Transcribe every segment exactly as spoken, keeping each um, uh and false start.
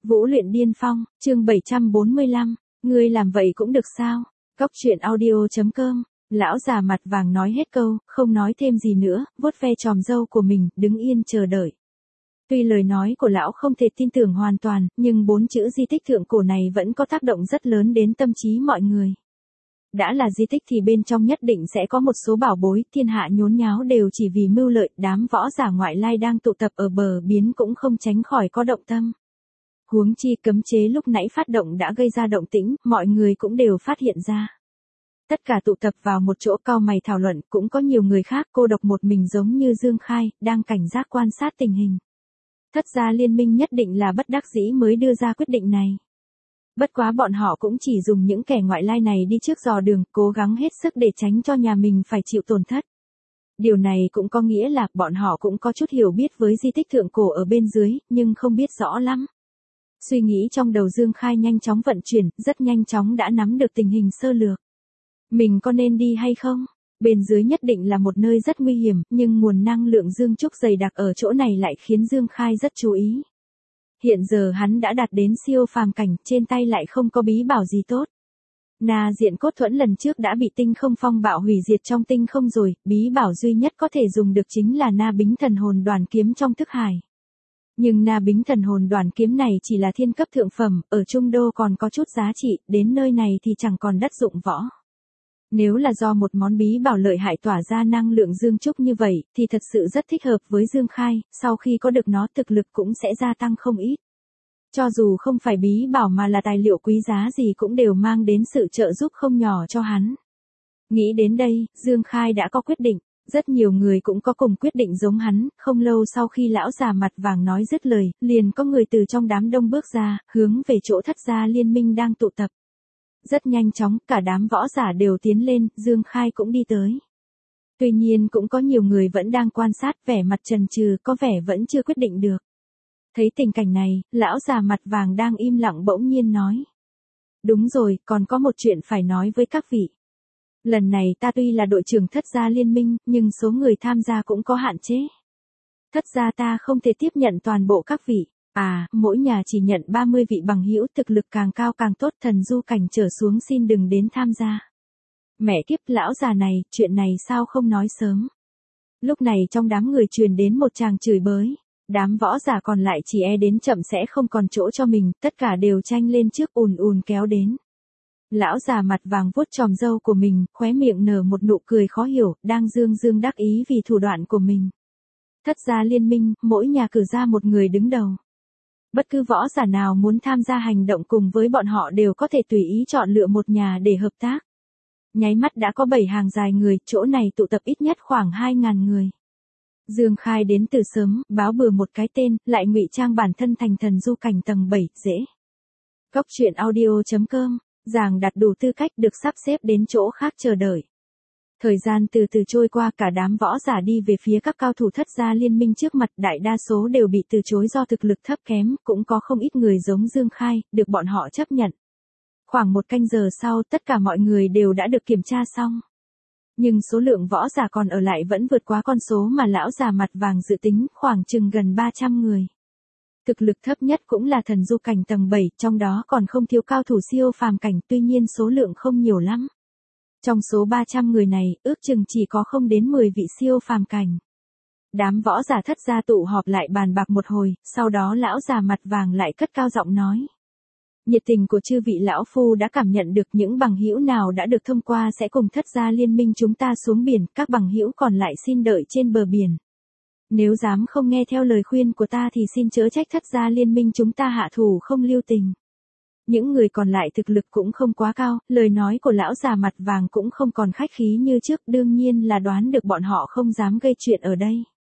Vũ luyện điên phong, chương bảy trăm bốn mươi lăm, ngươi làm vậy cũng được sao? Cóc truyện audio chấm com, lão già mặt vàng nói hết câu, không nói thêm gì nữa, vuốt ve chòm râu của mình, đứng yên chờ đợi. Tuy lời nói của lão không thể tin tưởng hoàn toàn, nhưng bốn chữ di tích thượng cổ này vẫn có tác động rất lớn đến tâm trí mọi người. Đã là di tích thì bên trong nhất định sẽ có một số bảo bối, thiên hạ nhốn nháo đều chỉ vì mưu lợi, đám võ giả ngoại lai đang tụ tập ở bờ biển cũng không tránh khỏi có động tâm. Huống chi cấm chế lúc nãy phát động đã gây ra động tĩnh, mọi người cũng đều phát hiện ra. Tất cả tụ tập vào một chỗ cau mày thảo luận, cũng có nhiều người khác cô độc một mình giống như Dương Khai, đang cảnh giác quan sát tình hình. Thất gia liên minh nhất định là bất đắc dĩ mới đưa ra quyết định này. Bất quá bọn họ cũng chỉ dùng những kẻ ngoại lai này đi trước dò đường, cố gắng hết sức để tránh cho nhà mình phải chịu tổn thất. Điều này cũng có nghĩa là bọn họ cũng có chút hiểu biết với di tích thượng cổ ở bên dưới, nhưng không biết rõ lắm. Suy nghĩ trong đầu Dương Khai nhanh chóng vận chuyển, rất nhanh chóng đã nắm được tình hình sơ lược. Mình có nên đi hay không? Bên dưới nhất định là một nơi rất nguy hiểm, nhưng nguồn năng lượng dương trúc dày đặc ở chỗ này lại khiến Dương Khai rất chú ý. Hiện giờ hắn đã đạt đến siêu phàm cảnh, trên tay lại không có bí bảo gì tốt. Na diện cốt thuẫn lần trước đã bị tinh không phong bạo hủy diệt trong tinh không rồi, bí bảo duy nhất có thể dùng được chính là Na bính thần hồn đoàn kiếm trong thức hải. Nhưng Na bính thần hồn đoàn kiếm này chỉ là thiên cấp thượng phẩm, ở Trung Đô còn có chút giá trị, đến nơi này thì chẳng còn đất dụng võ. Nếu là do một món bí bảo lợi hại tỏa ra năng lượng dương trúc như vậy, thì thật sự rất thích hợp với Dương Khai, sau khi có được nó thực lực cũng sẽ gia tăng không ít. Cho dù không phải bí bảo mà là tài liệu quý giá gì cũng đều mang đến sự trợ giúp không nhỏ cho hắn. Nghĩ đến đây, Dương Khai đã có quyết định, rất nhiều người cũng có cùng quyết định giống hắn, không lâu sau khi lão già mặt vàng nói dứt lời, liền có người từ trong đám đông bước ra, hướng về chỗ thất gia liên minh đang tụ tập. Rất nhanh chóng, cả đám võ giả đều tiến lên, Dương Khai cũng đi tới. Tuy nhiên cũng có nhiều người vẫn đang quan sát, vẻ mặt chần chừ, có vẻ vẫn chưa quyết định được. Thấy tình cảnh này, lão già mặt vàng đang im lặng bỗng nhiên nói. Đúng rồi, còn có một chuyện phải nói với các vị. Lần này ta tuy là đội trưởng thất gia liên minh, nhưng số người tham gia cũng có hạn chế. Thất gia ta không thể tiếp nhận toàn bộ các vị. À, mỗi nhà chỉ nhận ba mươi vị bằng hữu, thực lực càng cao càng tốt, thần du cảnh trở xuống xin đừng đến tham gia. Mẹ kiếp, lão già này, chuyện này sao không nói sớm. Lúc này trong đám người truyền đến một tràng chửi bới. Đám võ giả còn lại chỉ e đến chậm sẽ không còn chỗ cho mình, tất cả đều tranh lên trước ùn ùn kéo đến. Lão già mặt vàng vuốt chòm râu của mình, khóe miệng nở một nụ cười khó hiểu, đang dương dương đắc ý vì thủ đoạn của mình. Thất gia liên minh, mỗi nhà cử ra một người đứng đầu. Bất cứ võ giả nào muốn tham gia hành động cùng với bọn họ đều có thể tùy ý chọn lựa một nhà để hợp tác. Nháy mắt đã có bảy hàng dài người, chỗ này tụ tập ít nhất khoảng hai ngàn người. Dương Khai đến từ sớm, báo bừa một cái tên, lại ngụy trang bản thân thành thần du cảnh tầng bảy, dễ. Cóc truyện audio chấm com, giàng đặt đủ tư cách được sắp xếp đến chỗ khác chờ đợi. Thời gian từ từ trôi qua, cả đám võ giả đi về phía các cao thủ thất gia liên minh trước mặt, đại đa số đều bị từ chối do thực lực thấp kém, cũng có không ít người giống Dương Khai, được bọn họ chấp nhận. Khoảng một canh giờ sau, tất cả mọi người đều đã được kiểm tra xong. Nhưng số lượng võ giả còn ở lại vẫn vượt quá con số mà lão già mặt vàng dự tính, khoảng chừng gần ba trăm người. Thực lực thấp nhất cũng là thần du cảnh tầng bảy, trong đó còn không thiếu cao thủ siêu phàm cảnh, tuy nhiên số lượng không nhiều lắm. Trong số ba trăm người này, ước chừng chỉ có không đến mười vị siêu phàm cảnh. Đám võ giả thất gia tụ họp lại bàn bạc một hồi, sau đó lão già mặt vàng lại cất cao giọng nói. Nhiệt tình của chư vị lão phu đã cảm nhận được, những bằng hữu nào đã được thông qua sẽ cùng thất gia liên minh chúng ta xuống biển, các bằng hữu còn lại xin đợi trên bờ biển. Nếu dám không nghe theo lời khuyên của ta thì xin chớ trách thất gia liên minh chúng ta hạ thủ không lưu tình. Những người còn lại thực lực cũng không quá cao, lời nói của lão già mặt vàng cũng không còn khách khí như trước, đương nhiên là đoán được bọn họ không dám gây chuyện ở đây.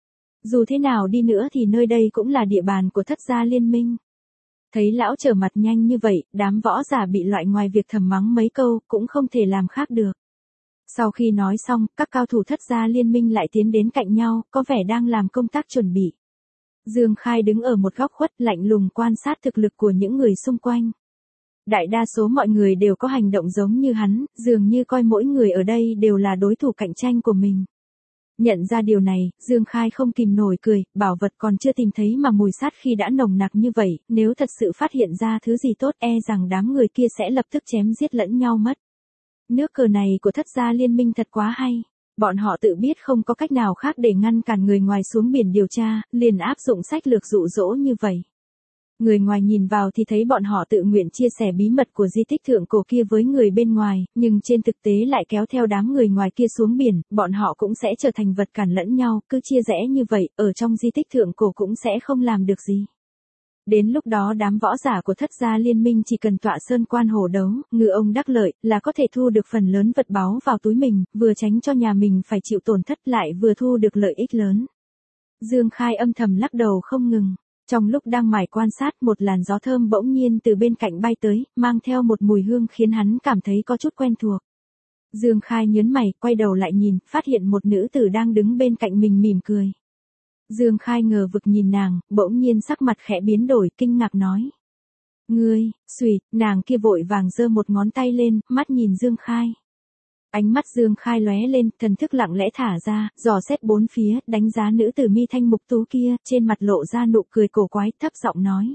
Dù thế nào đi nữa thì nơi đây cũng là địa bàn của thất gia liên minh. Thấy lão trở mặt nhanh như vậy, đám võ giả bị loại ngoài việc thầm mắng mấy câu, cũng không thể làm khác được. Sau khi nói xong, các cao thủ thất gia liên minh lại tiến đến cạnh nhau, có vẻ đang làm công tác chuẩn bị. Dương Khai đứng ở một góc khuất lạnh lùng quan sát thực lực của những người xung quanh. Đại đa số mọi người đều có hành động giống như hắn, dường như coi mỗi người ở đây đều là đối thủ cạnh tranh của mình. Nhận ra điều này, Dương Khai không kìm nổi cười, bảo vật còn chưa tìm thấy mà mùi sát khi đã nồng nặc như vậy, nếu thật sự phát hiện ra thứ gì tốt e rằng đám người kia sẽ lập tức chém giết lẫn nhau mất. Nước cờ này của thất gia liên minh thật quá hay. Bọn họ tự biết không có cách nào khác để ngăn cản người ngoài xuống biển điều tra, liền áp dụng sách lược dụ dỗ như vậy. Người ngoài nhìn vào thì thấy bọn họ tự nguyện chia sẻ bí mật của di tích thượng cổ kia với người bên ngoài, nhưng trên thực tế lại kéo theo đám người ngoài kia xuống biển, bọn họ cũng sẽ trở thành vật cản lẫn nhau, cứ chia rẽ như vậy, ở trong di tích thượng cổ cũng sẽ không làm được gì. Đến lúc đó đám võ giả của thất gia liên minh chỉ cần tọa sơn quan hổ đấu, ngư ông đắc lợi, là có thể thu được phần lớn vật báu vào túi mình, vừa tránh cho nhà mình phải chịu tổn thất lại vừa thu được lợi ích lớn. Dương Khai âm thầm lắc đầu không ngừng. Trong lúc đang mải quan sát, một làn gió thơm bỗng nhiên từ bên cạnh bay tới, mang theo một mùi hương khiến hắn cảm thấy có chút quen thuộc. Dương Khai nhớn mày, quay đầu lại nhìn, phát hiện một nữ tử đang đứng bên cạnh mình mỉm cười. Dương Khai ngờ vực nhìn nàng, bỗng nhiên sắc mặt khẽ biến đổi, kinh ngạc nói. Ngươi, xuỵt, nàng kia vội vàng giơ một ngón tay lên, mắt nhìn Dương Khai. Ánh mắt Dương Khai lóe lên, thần thức lặng lẽ thả ra, dò xét bốn phía, đánh giá nữ tử mi thanh mục tú kia, trên mặt lộ ra nụ cười cổ quái, thấp giọng nói.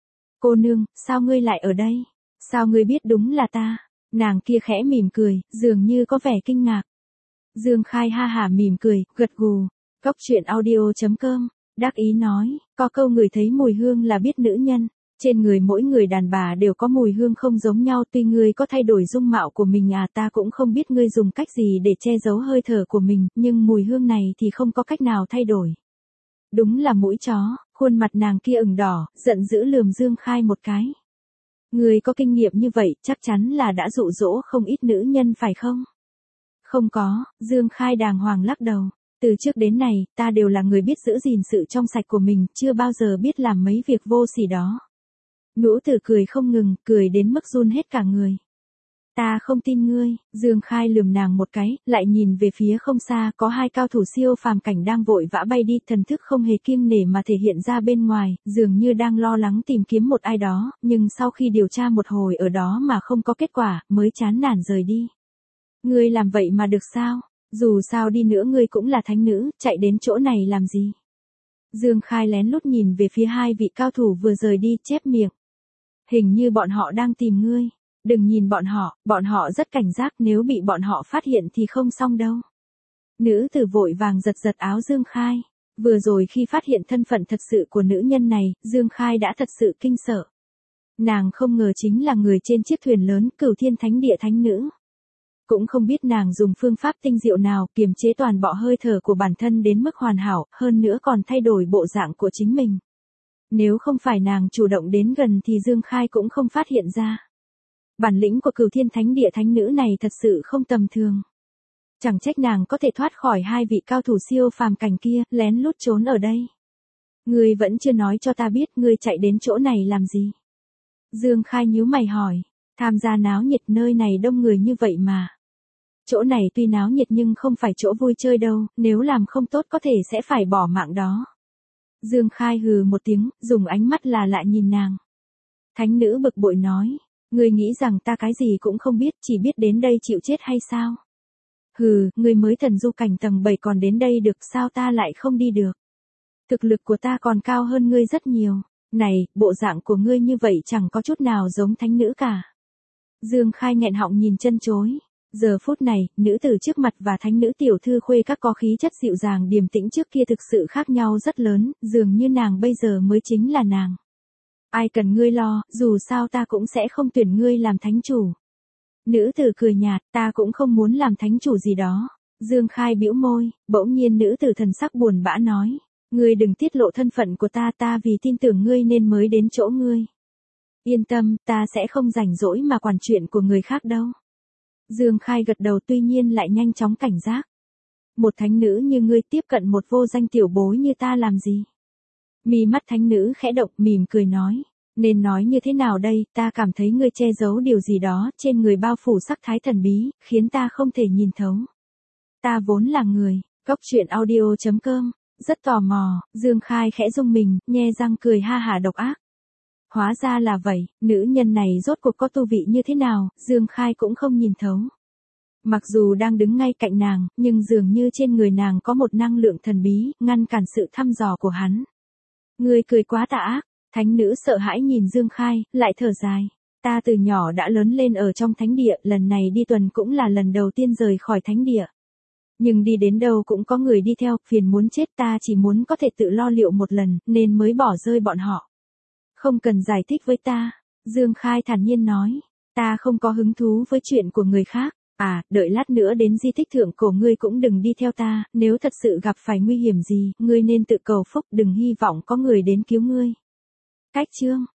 Cô nương, sao ngươi lại ở đây? Sao ngươi biết đúng là ta? Nàng kia khẽ mỉm cười, dường như có vẻ kinh ngạc. Dương Khai ha hả mỉm cười, gật gù. Cốc truyện audio chấm com, đắc ý nói, có câu người thấy mùi hương là biết nữ nhân. Trên người mỗi người đàn bà đều có mùi hương không giống nhau, tuy ngươi có thay đổi dung mạo của mình à, ta cũng không biết ngươi dùng cách gì để che giấu hơi thở của mình, nhưng mùi hương này thì không có cách nào thay đổi. Đúng là mũi chó, khuôn mặt nàng kia ửng đỏ, giận dữ lườm Dương Khai một cái. Ngươi có kinh nghiệm như vậy, chắc chắn là đã dụ dỗ không ít nữ nhân phải không? Không có, Dương Khai đàng hoàng lắc đầu. Từ trước đến nay, ta đều là người biết giữ gìn sự trong sạch của mình, chưa bao giờ biết làm mấy việc vô sỉ đó. Nữ tử cười không ngừng, cười đến mức run hết cả người. Ta không tin ngươi, Dương Khai lườm nàng một cái, lại nhìn về phía không xa, có hai cao thủ siêu phàm cảnh đang vội vã bay đi, thần thức không hề kiêng nể mà thể hiện ra bên ngoài, dường như đang lo lắng tìm kiếm một ai đó, nhưng sau khi điều tra một hồi ở đó mà không có kết quả, mới chán nản rời đi. Ngươi làm vậy mà được sao? Dù sao đi nữa ngươi cũng là thánh nữ, chạy đến chỗ này làm gì? Dương Khai lén lút nhìn về phía hai vị cao thủ vừa rời đi, chép miệng. Hình như bọn họ đang tìm ngươi. Đừng nhìn bọn họ, bọn họ rất cảnh giác, nếu bị bọn họ phát hiện thì không xong đâu. Nữ tử vội vàng giật giật áo Dương Khai. Vừa rồi khi phát hiện thân phận thật sự của nữ nhân này, Dương Khai đã thật sự kinh sợ. Nàng không ngờ chính là người trên chiếc thuyền lớn Cửu Thiên Thánh Địa thánh nữ. Cũng không biết nàng dùng phương pháp tinh diệu nào kiềm chế toàn bộ hơi thở của bản thân đến mức hoàn hảo, hơn nữa còn thay đổi bộ dạng của chính mình. Nếu không phải nàng chủ động đến gần thì Dương Khai cũng không phát hiện ra. Bản lĩnh của Cửu Thiên Thánh Địa thánh nữ này thật sự không tầm thường. Chẳng trách nàng có thể thoát khỏi hai vị cao thủ siêu phàm cảnh kia, lén lút trốn ở đây. Ngươi vẫn chưa nói cho ta biết ngươi chạy đến chỗ này làm gì. Dương Khai nhíu mày hỏi, tham gia náo nhiệt nơi này đông người như vậy mà. Chỗ này tuy náo nhiệt nhưng không phải chỗ vui chơi đâu, nếu làm không tốt có thể sẽ phải bỏ mạng đó. Dương Khai hừ một tiếng, dùng ánh mắt là lạ nhìn nàng. Thánh nữ bực bội nói, ngươi nghĩ rằng ta cái gì cũng không biết, chỉ biết đến đây chịu chết hay sao? Hừ, ngươi mới thần du cảnh tầng bảy còn đến đây được, sao ta lại không đi được? Thực lực của ta còn cao hơn ngươi rất nhiều. Này, bộ dạng của ngươi như vậy chẳng có chút nào giống thánh nữ cả. Dương Khai nghẹn họng nhìn chân chối. Giờ phút này, nữ tử trước mặt và thánh nữ tiểu thư khuê các có khí chất dịu dàng điềm tĩnh trước kia thực sự khác nhau rất lớn, dường như nàng bây giờ mới chính là nàng. Ai cần ngươi lo, dù sao ta cũng sẽ không tuyển ngươi làm thánh chủ. Nữ tử cười nhạt, ta cũng không muốn làm thánh chủ gì đó. Dương Khai bĩu môi, bỗng nhiên nữ tử thần sắc buồn bã nói. Ngươi đừng tiết lộ thân phận của ta, ta vì tin tưởng ngươi nên mới đến chỗ ngươi. Yên tâm, ta sẽ không rảnh rỗi mà quản chuyện của người khác đâu. Dương Khai gật đầu, tuy nhiên lại nhanh chóng cảnh giác. Một thánh nữ như ngươi tiếp cận một vô danh tiểu bối như ta làm gì? Mi mắt thánh nữ khẽ động, mỉm cười nói. Nên nói như thế nào đây, ta cảm thấy ngươi che giấu điều gì đó trên người bao phủ sắc thái thần bí, khiến ta không thể nhìn thấu. Ta vốn là người, cốc truyện audio chấm com. Rất tò mò, Dương Khai khẽ rung mình, nhe răng cười ha hả độc ác. Hóa ra là vậy, nữ nhân này rốt cuộc có tu vị như thế nào, Dương Khai cũng không nhìn thấu. Mặc dù đang đứng ngay cạnh nàng, nhưng dường như trên người nàng có một năng lượng thần bí, ngăn cản sự thăm dò của hắn. Ngươi cười quá tà ác, thánh nữ sợ hãi nhìn Dương Khai, lại thở dài. Ta từ nhỏ đã lớn lên ở trong thánh địa, lần này đi tuần cũng là lần đầu tiên rời khỏi thánh địa. Nhưng đi đến đâu cũng có người đi theo, phiền muốn chết, ta chỉ muốn có thể tự lo liệu một lần, nên mới bỏ rơi bọn họ. Không cần giải thích với ta, Dương Khai thản nhiên nói. Ta không có hứng thú với chuyện của người khác. À, đợi lát nữa đến di tích thượng cổ ngươi cũng đừng đi theo ta, nếu thật sự gặp phải nguy hiểm gì, ngươi nên tự cầu phúc, đừng hy vọng có người đến cứu ngươi. Cách chương